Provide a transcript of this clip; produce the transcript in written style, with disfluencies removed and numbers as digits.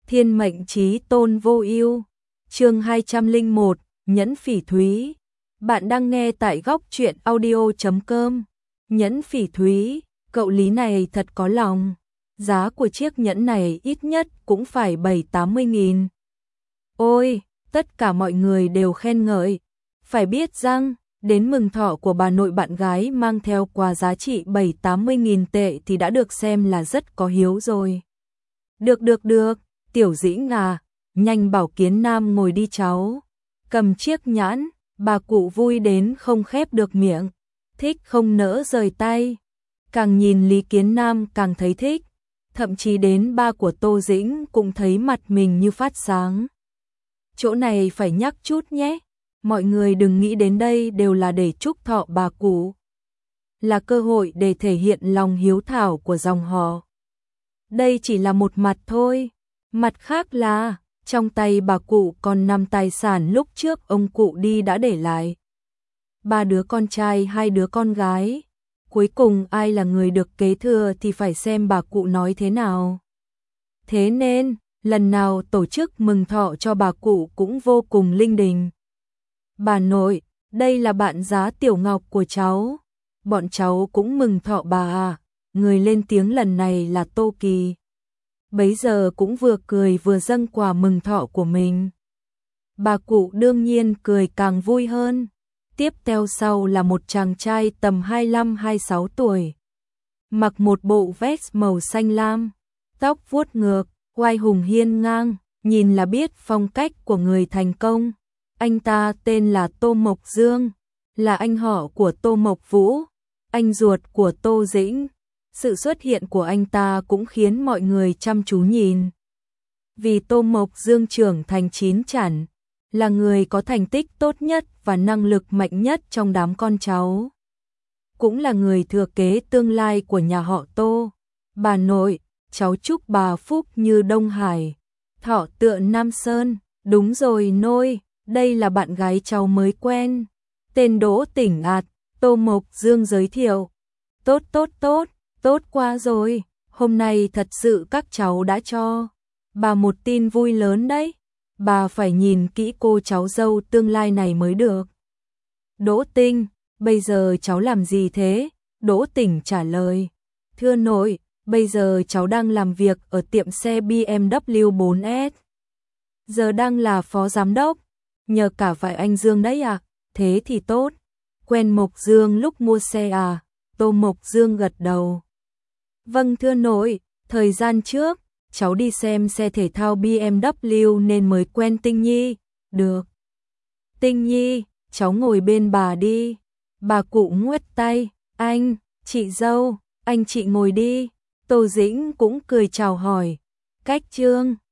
Thiên mệnh chí tôn vô ưu. Chương 201, Nhẫn Phỉ Thúy. Bạn đang nghe tại góc truyện audio.com. Nhẫn Phỉ Thúy, cậu Lý này thật có lòng. Giá của chiếc nhẫn này ít nhất cũng phải 70-80 nghìn. Ôi, tất cả mọi người đều khen ngợi. Phải biết rằng, đến mừng thọ của bà nội bạn gái mang theo quà giá trị 70-80 nghìn tệ thì đã được xem là rất có hiếu rồi. Được, Tiểu Dĩnh à, nhanh bảo Kiến Nam ngồi đi cháu. Cầm chiếc nhẫn, bà cụ vui đến không khép được miệng, thích không nỡ rời tay. Càng nhìn Lý Kiến Nam càng thấy thích, thậm chí đến ba của Tô Dĩnh cũng thấy mặt mình như phát sáng. Chỗ này phải nhắc chút nhé, mọi người đừng nghĩ đến đây đều là để chúc thọ bà cụ. Là cơ hội để thể hiện lòng hiếu thảo của dòng họ. Đây chỉ là một mặt thôi, mặt khác là, trong tay bà cụ còn nằm tài sản lúc trước ông cụ đi đã để lại. 3 đứa con trai 2 đứa con gái, cuối cùng ai là người được kế thừa thì phải xem bà cụ nói thế nào. Thế nên, lần nào tổ chức mừng thọ cho bà cụ cũng vô cùng linh đình. Bà nội, đây là bạn giá Tiểu Ngọc của cháu, bọn cháu cũng mừng thọ bà à. Người lên tiếng lần này là Tô Kỳ. Bấy giờ cũng vừa cười vừa dâng quà mừng thọ của mình. Bà cụ đương nhiên cười càng vui hơn. Tiếp theo sau là một chàng trai tầm 25-26 tuổi. Mặc một bộ vest màu xanh lam, tóc vuốt ngược, oai hùng hiên ngang, nhìn là biết phong cách của người thành công. Anh ta tên là Tô Mộc Dương, là anh họ của Tô Mộc Vũ, anh ruột của Tô Dĩnh. Sự xuất hiện của anh ta cũng khiến mọi người chăm chú nhìn. Vì Tô Mộc Dương trưởng thành chín chắn, là người có thành tích tốt nhất và năng lực mạnh nhất trong đám con cháu. Cũng là người thừa kế tương lai của nhà họ Tô. Bà nội, cháu chúc bà phúc như Đông Hải, thọ tựa Nam Sơn. Đúng rồi nôi, đây là bạn gái cháu mới quen. Tên Đỗ Tỉnh Ạt, Tô Mộc Dương giới thiệu. Tốt quá rồi, hôm nay thật sự các cháu đã cho bà một tin vui lớn đấy. Bà phải nhìn kỹ cô cháu dâu tương lai này mới được. Đỗ Tinh, bây giờ cháu làm gì thế? Đỗ Tỉnh trả lời. Thưa nội, bây giờ cháu đang làm việc ở tiệm xe BMW 4S. Giờ đang là phó giám đốc. Nhờ cả vài anh Dương đấy à? Thế thì tốt. Quen Mộc Dương lúc mua xe à? Tô Mộc Dương gật đầu. Vâng thưa nội, thời gian trước, cháu đi xem xe thể thao BMW nên mới quen Tinh Nhi. Được. Tinh Nhi, cháu ngồi bên bà đi. Bà cụ ngoắt tay, anh, chị dâu, anh chị ngồi đi. Tô Dĩnh cũng cười chào hỏi. Cách Trương.